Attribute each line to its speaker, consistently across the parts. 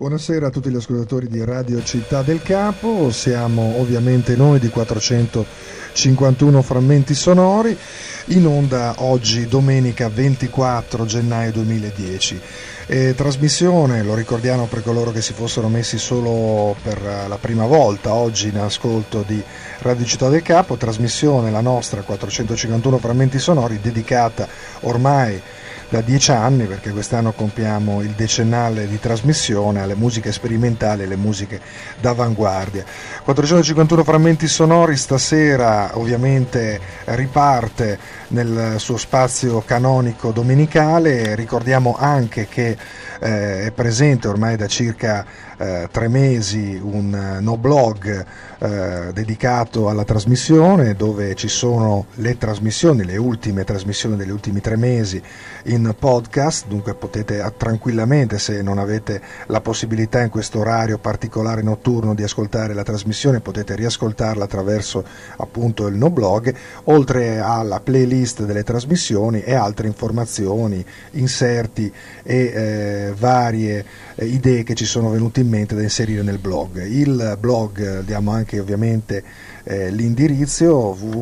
Speaker 1: Buonasera a tutti gli ascoltatori di Radio Città del Capo, siamo ovviamente noi di 451 frammenti sonori, in onda oggi domenica 24 gennaio 2010. Trasmissione, lo ricordiamo per coloro che si fossero messi solo per la prima volta oggi in ascolto di Radio Città del Capo, trasmissione la nostra 451 frammenti sonori dedicata ormai da 10 anni, perché quest'anno compiamo il decennale di trasmissione, alle musiche sperimentali e alle musiche d'avanguardia. 451 frammenti sonori stasera ovviamente riparte nel suo spazio canonico domenicale. Ricordiamo anche che è presente ormai da circa 3 mesi un no blog dedicato alla trasmissione, dove ci sono le trasmissioni, le ultime trasmissioni degli ultimi 3 mesi in podcast, dunque potete tranquillamente, se non avete la possibilità in questo orario particolare notturno di ascoltare la trasmissione, potete riascoltarla attraverso appunto il no blog, oltre alla playlist delle trasmissioni e altre informazioni, inserti e varie idee che ci sono venute in mente da inserire nel blog. Il blog, diamo anche ovviamente l'indirizzo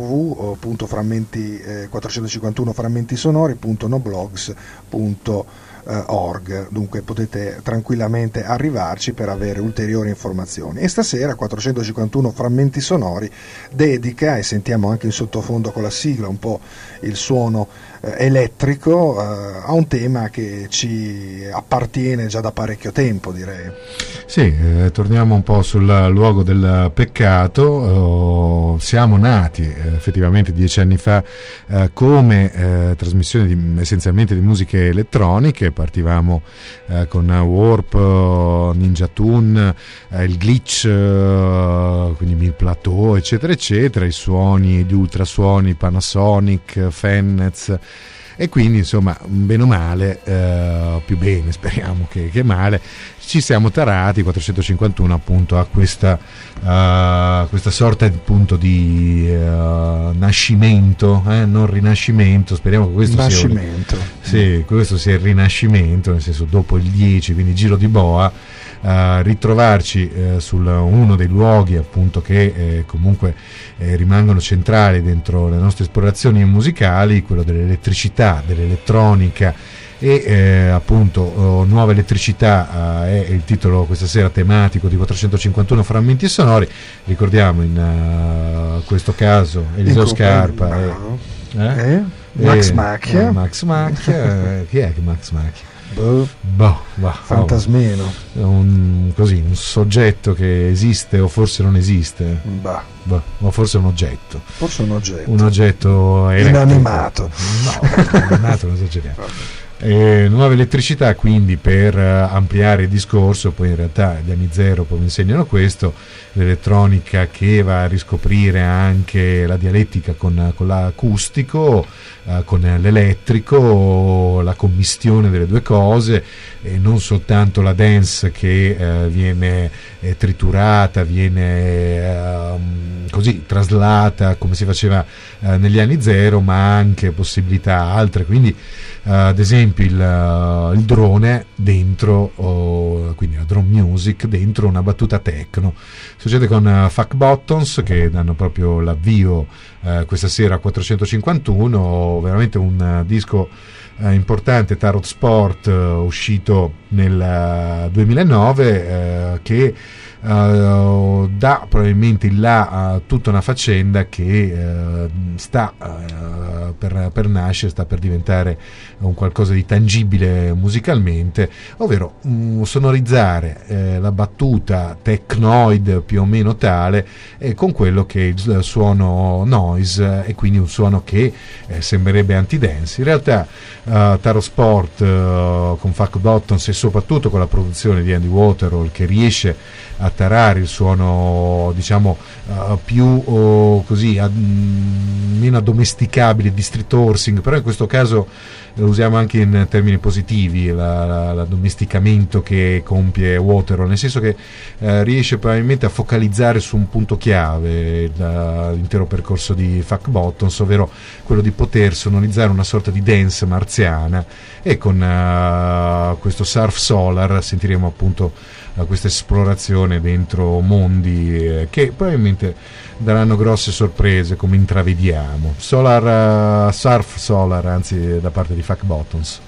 Speaker 1: www.451frammentisonori.noblogs.org, dunque potete tranquillamente arrivarci per avere ulteriori informazioni. E stasera 451 frammenti sonori dedica, e sentiamo anche in sottofondo con la sigla un po' il suono elettrico, a un tema che ci appartiene già da parecchio tempo, direi.
Speaker 2: Sì, torniamo un po' sul luogo del peccato. Siamo nati effettivamente 10 anni fa come trasmissione essenzialmente di musiche elettroniche. Partivamo con Warp, Ninja Tune, il glitch, quindi Mil Plateau, eccetera eccetera, i suoni, gli ultrasuoni Panasonic, Fennez, e quindi insomma bene o male, più bene speriamo che male, ci siamo tarati 451 appunto a questa sorta appunto di nascimento, non rinascimento, speriamo che questo questo sia il rinascimento, nel senso dopo il 10, quindi giro di boa, ritrovarci su uno dei luoghi appunto che comunque rimangono centrali dentro le nostre esplorazioni musicali, quello dell'elettricità, dell'elettronica e appunto nuova elettricità è il titolo questa sera tematico di 451 frammenti sonori. Ricordiamo in questo caso Eliseo Scarpa
Speaker 1: Max Macchia.
Speaker 2: Chi è che Max Macchia?
Speaker 1: Fantasmino,
Speaker 2: un soggetto che esiste o forse non esiste, o forse un oggetto elettrico.
Speaker 1: Inanimato,
Speaker 2: non esageriamo. Nuova elettricità, quindi, per ampliare il discorso, poi in realtà gli anni zero poi mi insegnano questo, l'elettronica che va a riscoprire anche la dialettica con l'acustico, con l'elettrico, la commistione delle due cose, e non soltanto la dance che viene triturata, viene così traslata come si faceva negli anni zero, ma anche possibilità altre, quindi ad esempio il drone dentro, quindi la drone music dentro una battuta techno. Succede con Fuck Buttons, che danno proprio l'avvio questa sera a 451, veramente un disco importante, Tarot Sport, uscito nel 2009, che dà probabilmente in là a tutta una faccenda che sta per nascere, sta per diventare un qualcosa di tangibile musicalmente, ovvero sonorizzare la battuta technoid più o meno tale con quello che è il suono noise, e quindi un suono che sembrerebbe anti-dance. In realtà Tarot Sport con Fuck Buttons e soprattutto con la produzione di Andy Waterhall, che riesce a tarare il suono diciamo più così meno addomesticabile di street horsing, però in questo caso lo usiamo anche in termini positivi, l'addomesticamento che compie Waterhall, nel senso che riesce probabilmente a focalizzare su un punto chiave l'intero percorso di Fuck Buttons, ovvero quello di poter sonorizzare una sorta di dance marziana, e con questo Surf Solar sentiremo appunto a questa esplorazione dentro mondi che probabilmente daranno grosse sorprese, come intravediamo. Surf Solar, anzi, da parte di Fuck Buttons.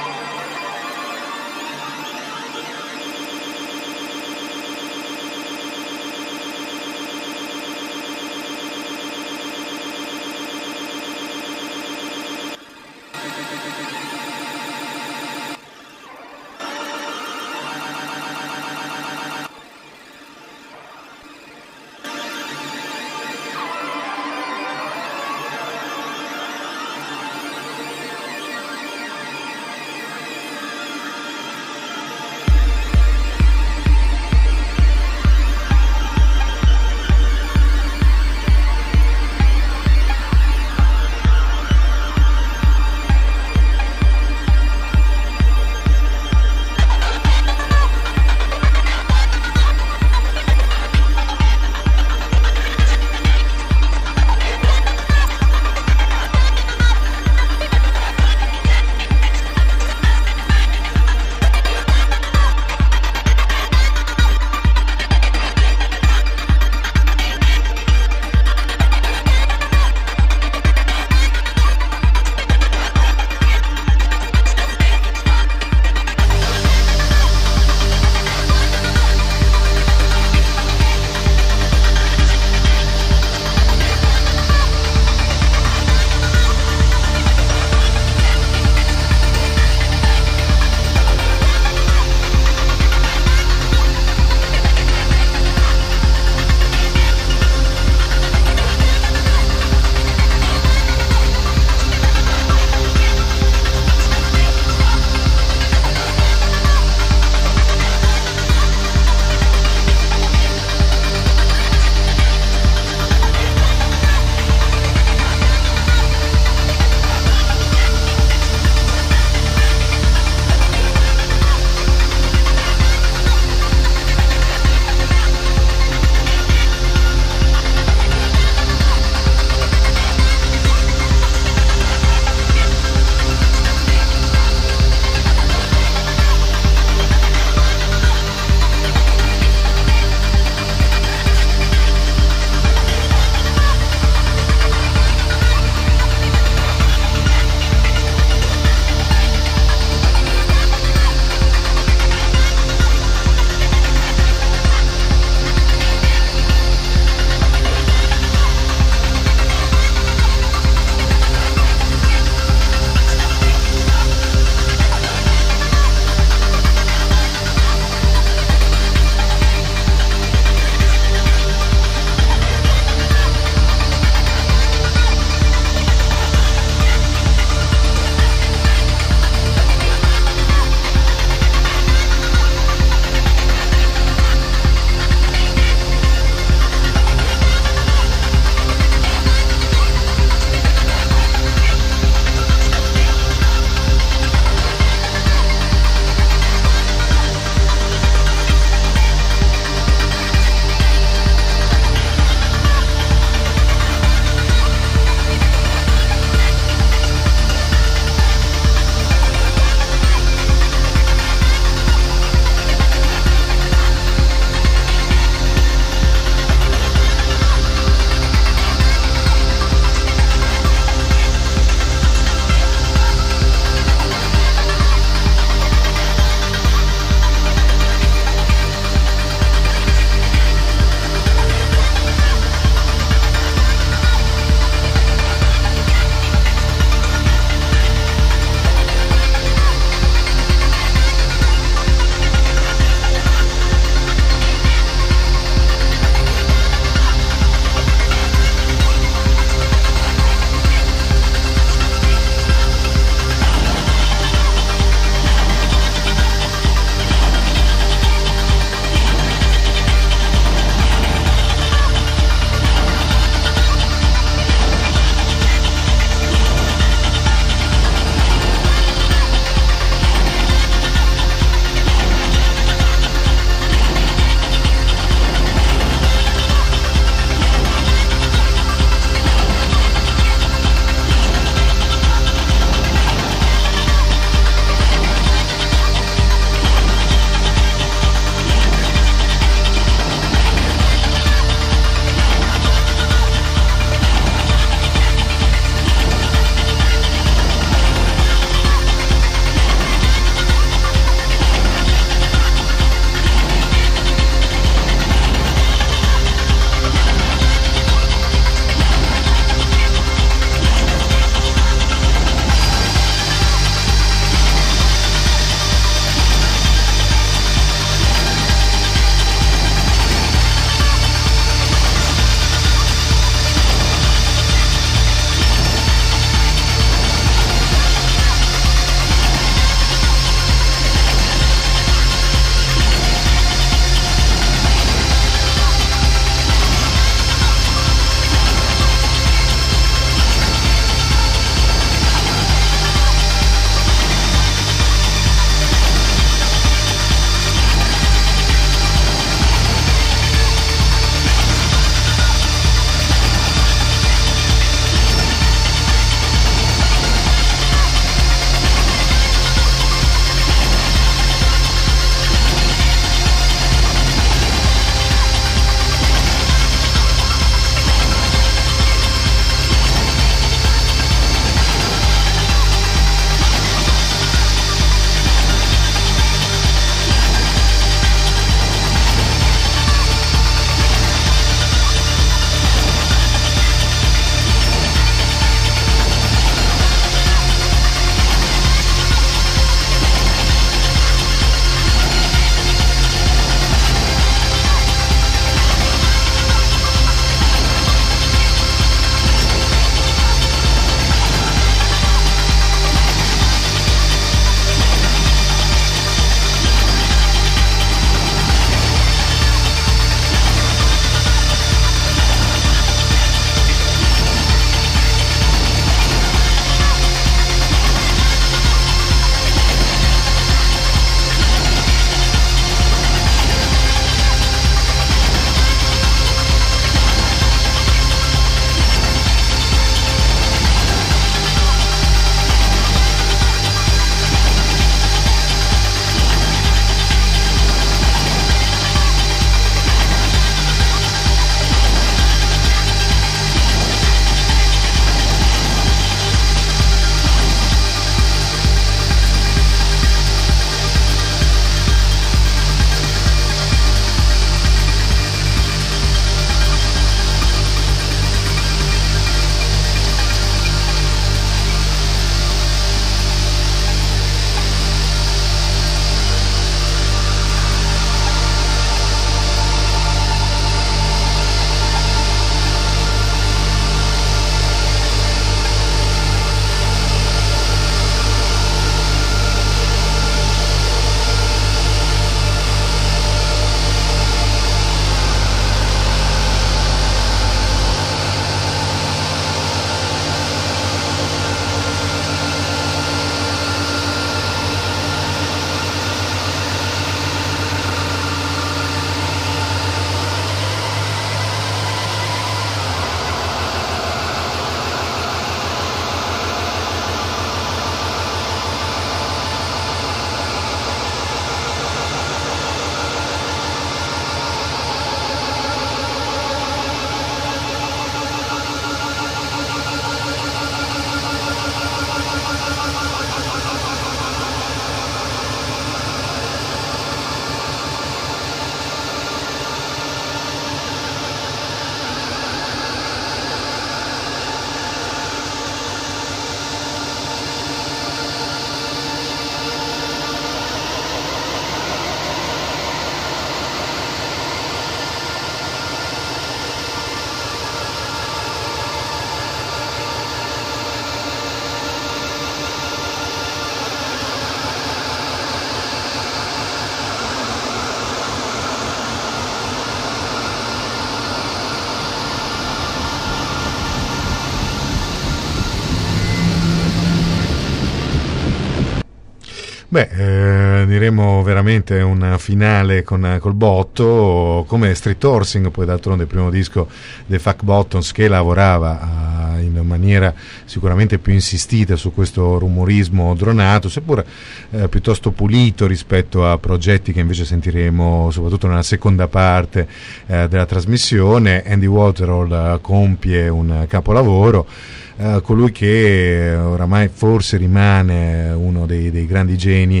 Speaker 2: Diremo veramente un finale col botto, come Street Horsing, poi d'altronde il primo disco dei Fat Bottoms, che lavorava in maniera sicuramente più insistita su questo rumorismo dronato, seppur piuttosto pulito rispetto a progetti che invece sentiremo soprattutto nella seconda parte della trasmissione. Andy Warhol compie un capolavoro, colui che oramai forse rimane uno dei grandi geni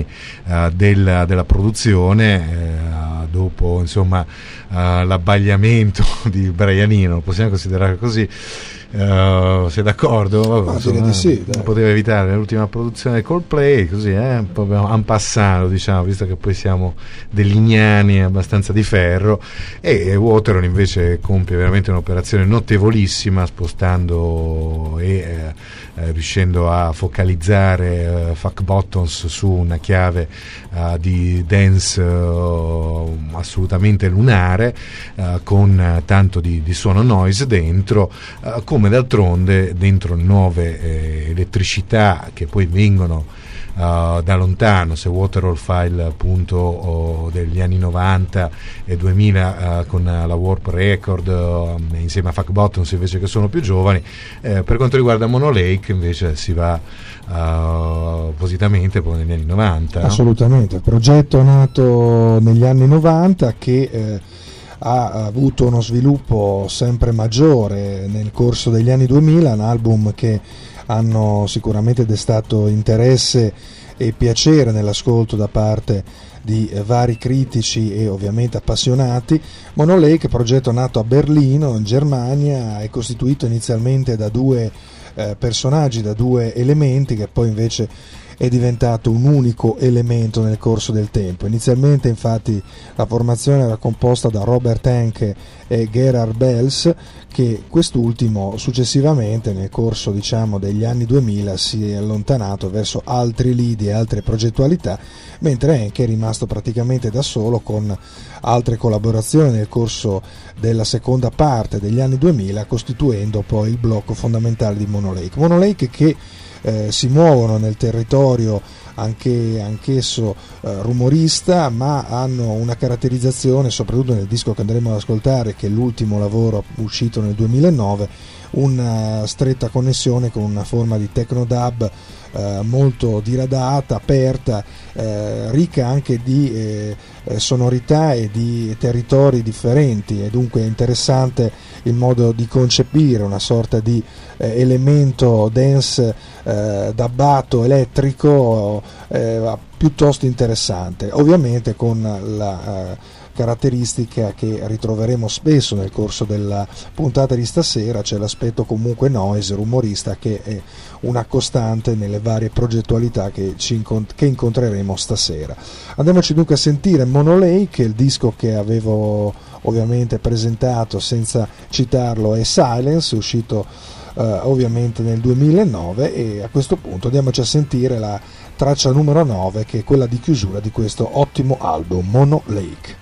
Speaker 2: della produzione, dopo insomma l'abbagliamento di Brian Eno, lo possiamo considerare così. Sei d'accordo?
Speaker 1: Direi di sì,
Speaker 2: non poteva evitare l'ultima produzione del Coldplay, così proprio en passant, diciamo, visto che poi siamo degli ignani abbastanza di ferro. E Waterloo invece compie veramente un'operazione notevolissima, spostando e riuscendo a focalizzare Fat Bottoms su una chiave di dance assolutamente lunare, con tanto di suono noise dentro, come d'altronde dentro nuove elettricità che poi vengono da lontano. Se Waterhole fa il punto degli anni 90 e 2000 con la Warp Record, insieme a Fat Bottoms invece, che sono più giovani, per quanto riguarda Mono Lake invece si va appositamente poi negli anni 90.
Speaker 1: Assolutamente, il progetto nato negli anni 90 che ha avuto uno sviluppo sempre maggiore nel corso degli anni 2000, un album che hanno sicuramente destato interesse e piacere nell'ascolto da parte di vari critici e ovviamente appassionati. Mono Lake, progetto nato a Berlino, in Germania, è costituito inizialmente da due personaggi, da due elementi, che poi invece è diventato un unico elemento nel corso del tempo. Inizialmente infatti la formazione era composta da Robert Henke e Gerhard Bells, che quest'ultimo successivamente nel corso degli anni 2000 si è allontanato verso altri lidi e altre progettualità, mentre Henke è rimasto praticamente da solo, con altre collaborazioni nel corso della seconda parte degli anni 2000, costituendo poi il blocco fondamentale di Mono Lake. Mono Lake che si muovono nel territorio anch'esso rumorista, ma hanno una caratterizzazione, soprattutto nel disco che andremo ad ascoltare, che è l'ultimo lavoro uscito nel 2009, una stretta connessione con una forma di techno dub molto diradata, aperta, ricca anche di sonorità e di territori differenti. È dunque interessante il modo di concepire una sorta di elemento dance dabbato elettrico piuttosto interessante, ovviamente con la caratteristica che ritroveremo spesso nel corso della puntata di stasera, c'è l'aspetto comunque noise, rumorista, che è una costante nelle varie progettualità che incontreremo stasera. Andiamoci dunque a sentire Mono Lake. Il disco che avevo ovviamente presentato senza citarlo è Silence, uscito ovviamente nel 2009, e a questo punto andiamoci a sentire la traccia numero 9, che è quella di chiusura di questo ottimo album, Mono Lake.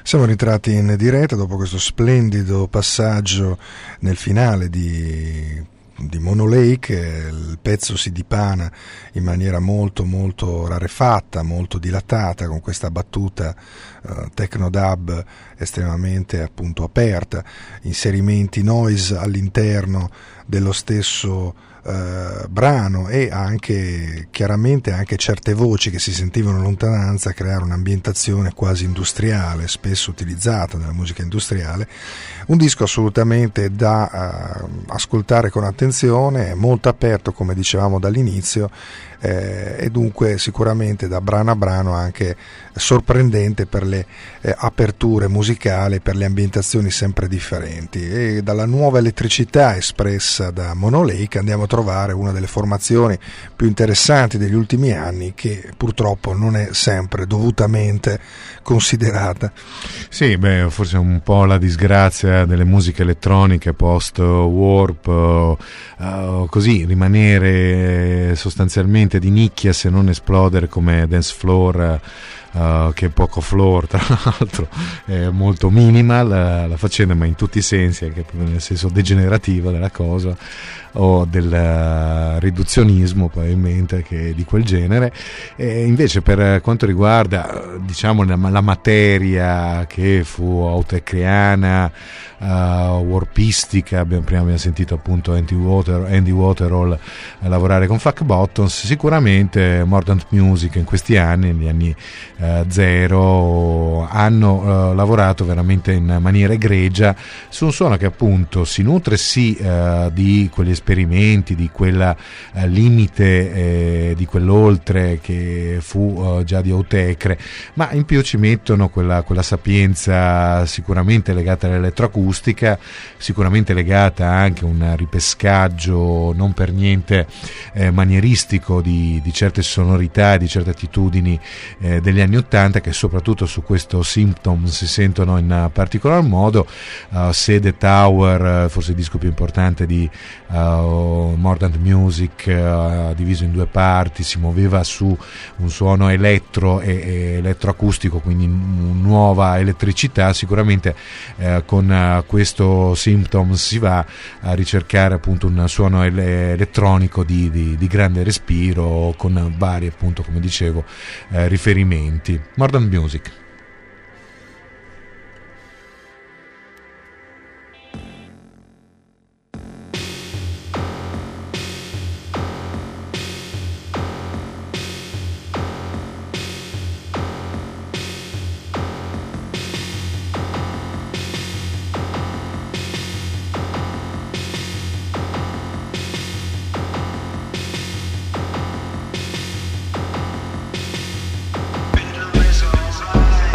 Speaker 1: Siamo ritratti in diretta dopo questo splendido passaggio nel finale di Mono Lake. Il pezzo si dipana in maniera molto molto rarefatta, molto dilatata, con questa battuta techno dub estremamente appunto aperta, inserimenti noise all'interno dello stesso brano, e anche chiaramente anche certe voci che si sentivano in lontananza creare un'ambientazione quasi industriale, spesso utilizzata nella musica industriale. Un disco assolutamente da ascoltare con attenzione, molto aperto come dicevamo dall'inizio, e dunque sicuramente da brano a brano anche sorprendente per le aperture musicali, per le ambientazioni sempre differenti. E dalla nuova elettricità espressa da Mono Lake andiamo a trovare una delle formazioni più interessanti degli ultimi anni, che purtroppo non è sempre dovutamente considerata.
Speaker 2: Sì, forse un po' la disgrazia delle musiche elettroniche post warp, così rimanere sostanzialmente di nicchia, se non esplodere come dance floor, che è poco floor, tra l'altro è molto minimal la faccenda, ma in tutti i sensi, anche nel senso degenerativo della cosa, o del riduzionismo probabilmente, che è di quel genere. E invece per quanto riguarda diciamo la materia che fu autecriana, warpistica, prima abbiamo sentito appunto Andy Waterall lavorare con Fuck Buttons, sicuramente Mordant Music in questi anni, negli anni zero, hanno lavorato veramente in maniera egregia su un suono che appunto si nutre di quegli esperimenti, di quella limite, di quell'oltre che fu già di Autechre, ma in più ci mettono quella sapienza sicuramente legata all'elettroacustica, sicuramente legata anche a un ripescaggio non per niente manieristico di certe sonorità e di certe attitudini degli anni '80, che soprattutto su questo Symptoms si sentono in particolar modo. Sede Tower, forse il disco più importante di Mordant Music, diviso in due parti, si muoveva su un suono elettro e elettroacustico, quindi nuova elettricità. Sicuramente con questo Symptoms si va a ricercare appunto un suono elettronico di grande respiro, con vari appunto, come dicevo, riferimenti. Mordant Music.
Speaker 3: Been a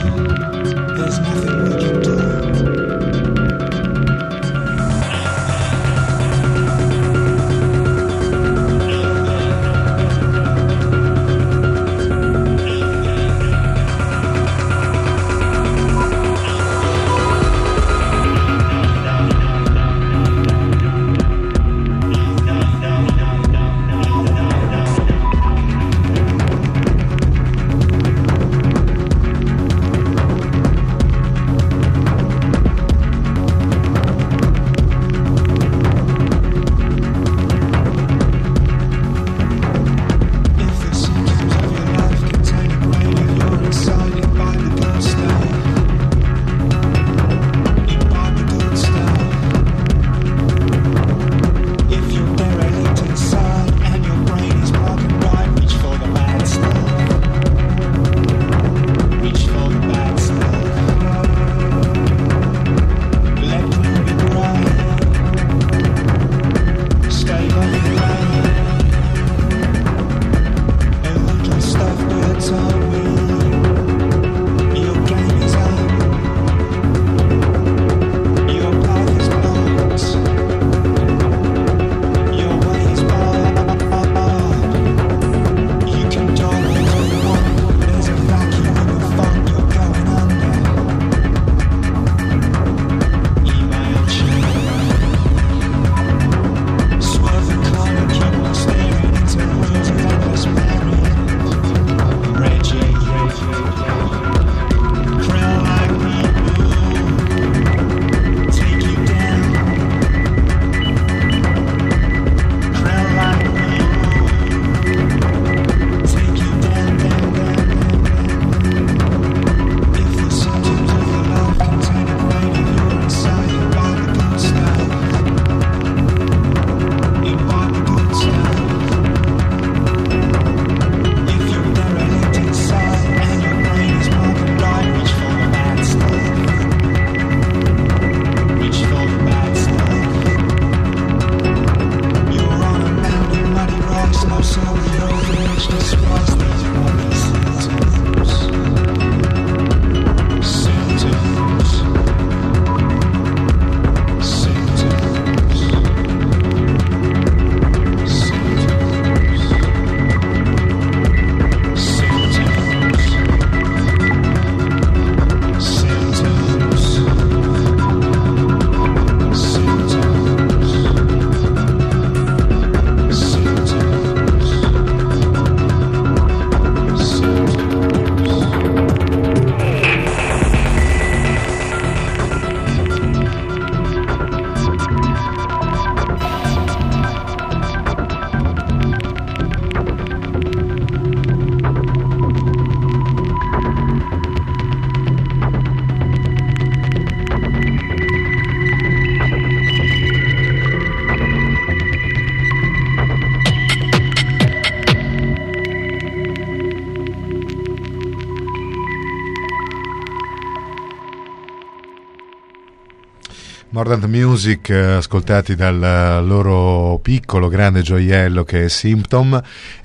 Speaker 2: Mordant Music, ascoltati dal loro piccolo grande gioiello che è Symptom,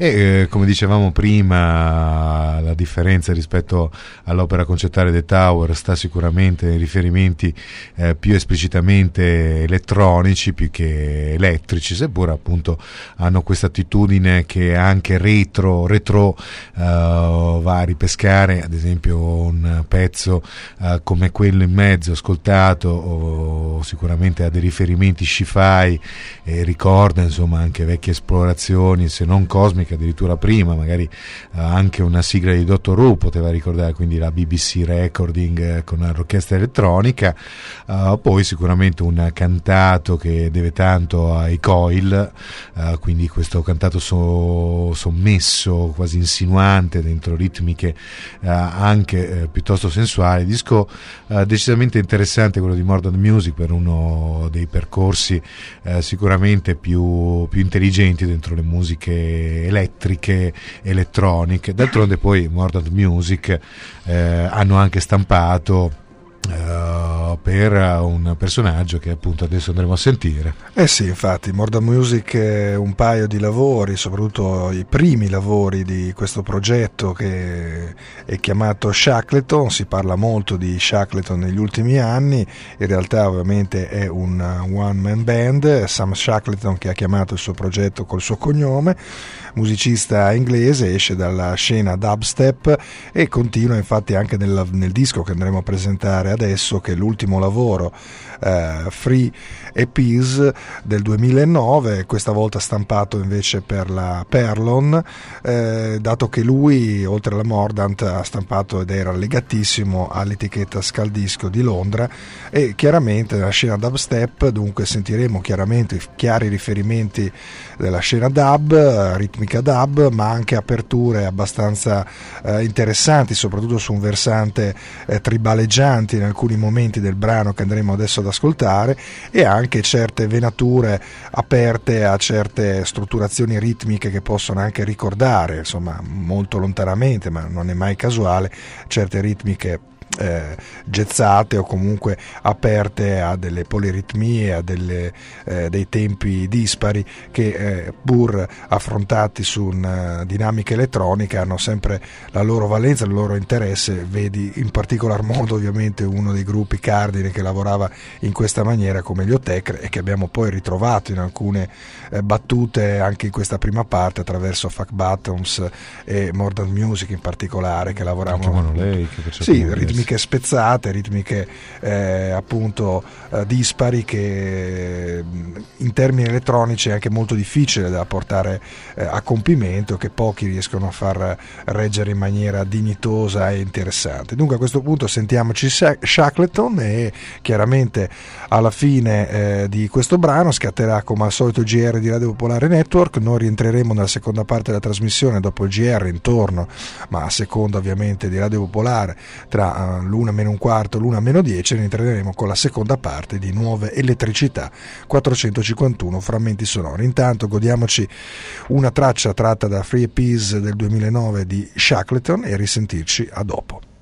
Speaker 2: e come dicevamo prima, la differenza rispetto all'opera concettale The Tower sta sicuramente nei riferimenti più esplicitamente elettronici più che elettrici, seppur appunto hanno questa attitudine che anche retro va a ripescare, ad esempio un pezzo come quello in mezzo ascoltato sicuramente ha dei riferimenti sci-fi, ricorda insomma anche vecchie esplorazioni, se non cosmiche addirittura prima, magari anche una sigla di Doctor Who poteva ricordare, quindi la BBC recording con l'orchestra elettronica. Poi sicuramente un cantato che deve tanto ai Coil, quindi questo cantato sommesso, quasi insinuante, dentro ritmiche anche piuttosto sensuali. Disco decisamente interessante quello di Mordant Music, per uno dei percorsi sicuramente più intelligenti dentro le musiche elettriche, elettroniche. D'altronde poi Mordant Music hanno anche stampato per un personaggio che appunto adesso andremo a sentire.
Speaker 1: Sì, infatti More Than Music è un paio di lavori, soprattutto i primi lavori di questo progetto che è chiamato Shackleton. Si parla molto di Shackleton negli ultimi anni, in realtà ovviamente è un one man band. Sam Shackleton, che ha chiamato il suo progetto col suo cognome, musicista inglese, esce dalla scena dubstep e continua infatti anche nel disco che andremo a presentare adesso, che è l'ultimo lavoro, Free EPs del 2009, questa volta stampato invece per la Perlon, dato che lui oltre alla Mordant ha stampato ed era legatissimo all'etichetta Scaldisco di Londra, e chiaramente nella scena dubstep dunque sentiremo chiaramente chiari riferimenti della scena dub, ritmica dub, ma anche aperture abbastanza interessanti, soprattutto su un versante tribaleggianti in alcuni momenti del brano che andremo adesso ad ascoltare, e anche certe venature aperte a certe strutturazioni ritmiche che possono anche ricordare, insomma molto lontanamente, ma non è mai casuale, certe ritmiche gezzate o comunque aperte a delle poliritmie, a dei tempi dispari che pur affrontati su una dinamica elettronica hanno sempre la loro valenza, il loro interesse. Vedi in particolar modo ovviamente uno dei gruppi cardine che lavorava in questa maniera come gli Otecre, e che abbiamo poi ritrovato in alcune battute anche in questa prima parte attraverso Fuck Buttons e More Than Music in particolare, che lavoravano ritmiche spezzate, ritmiche appunto dispari, che in termini elettronici è anche molto difficile da portare a compimento, che pochi riescono a far reggere in maniera dignitosa e interessante. Dunque a questo punto sentiamoci Shackleton, e chiaramente alla fine di questo brano scatterà come al solito il GR di Radio Popolare Network. Noi rientreremo nella seconda parte della trasmissione dopo il GR intorno, ma a seconda ovviamente di Radio Popolare, tra l'1 meno un quarto, l'1 meno 10, ne entreremo con la seconda parte di Nuove Elettricità 451 frammenti sonori. Intanto godiamoci una traccia tratta da Free EPs del 2009 di Shackleton e risentirci a dopo.